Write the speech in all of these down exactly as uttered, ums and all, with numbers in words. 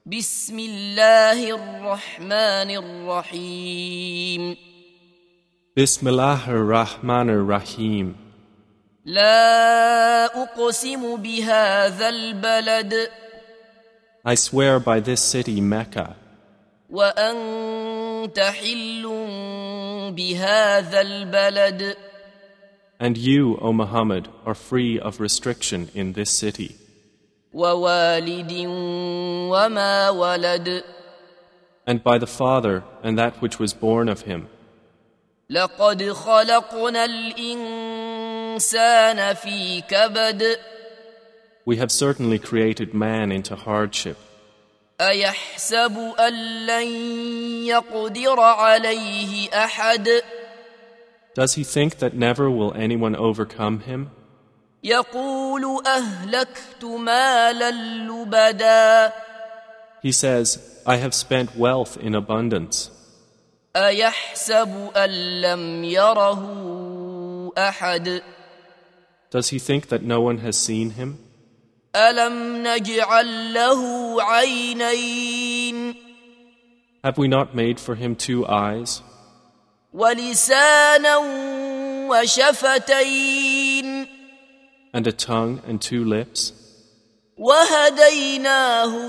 بسم الله الرحمن الرحيم Bismillah ar-Rahman ar-Rahim. لا أقسم بهذا البلد I swear by this city, Mecca, وأنت حل بهذا البلد and you, O Muhammad, are free of restriction in this city, ووالد وما ولد and by the Father and that which was born of him. لقد خلقنا الإنسان في كبد We have certainly created man into hardship. أيحسب أن لن يقدر عليه أحد Does he think that never will anyone overcome him? يقول أهلكت مالا لبدا He says, I have spent wealth in abundance. أيحسب أن لم يره أحد Does he think that no one has seen him? ألم نجعل له عينين Have we not made for him two eyes, ولسانا وشفتين and a tongue and two lips? وهديناه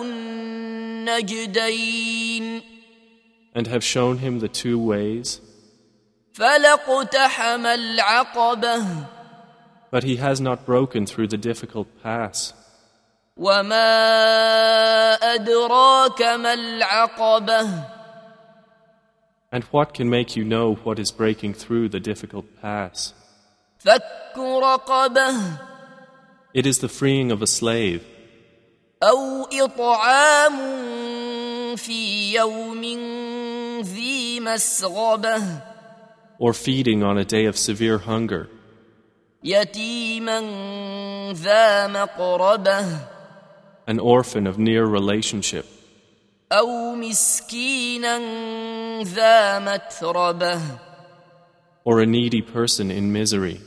النجدين And have shown him the two ways? فلاقتحم العقبة But he has not broken through the difficult pass. وما أدراك ما العقبة And what can make you know what is breaking through the difficult pass? فك رقبة It is the freeing of a slave, أو إطعام في يوم ذي مسغبة or feeding on a day of severe hunger, يتيما ذا مقربة an orphan of near relationship, أو مسكينا ذا متربة or a needy person in misery.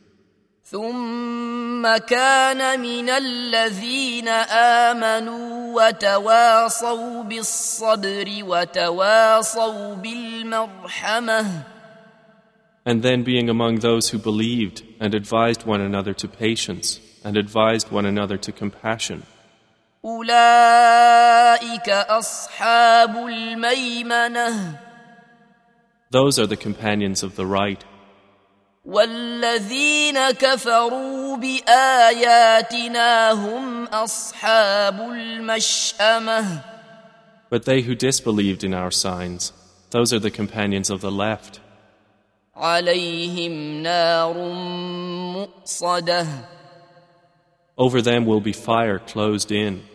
ثم كان من الذين آمنوا وتواصوا بالصبر وتواصوا بالمرحمة And then being among those who believed and advised one another to patience and advised one another to compassion. أولئك أصحاب الميمنة Those are the companions of the right. والذين كفروا بآياتنا هم أصحاب المشأمة But they who disbelieved in our signs, those are the companions of the left. عليهم نار مؤصدة Over them will be fire closed in.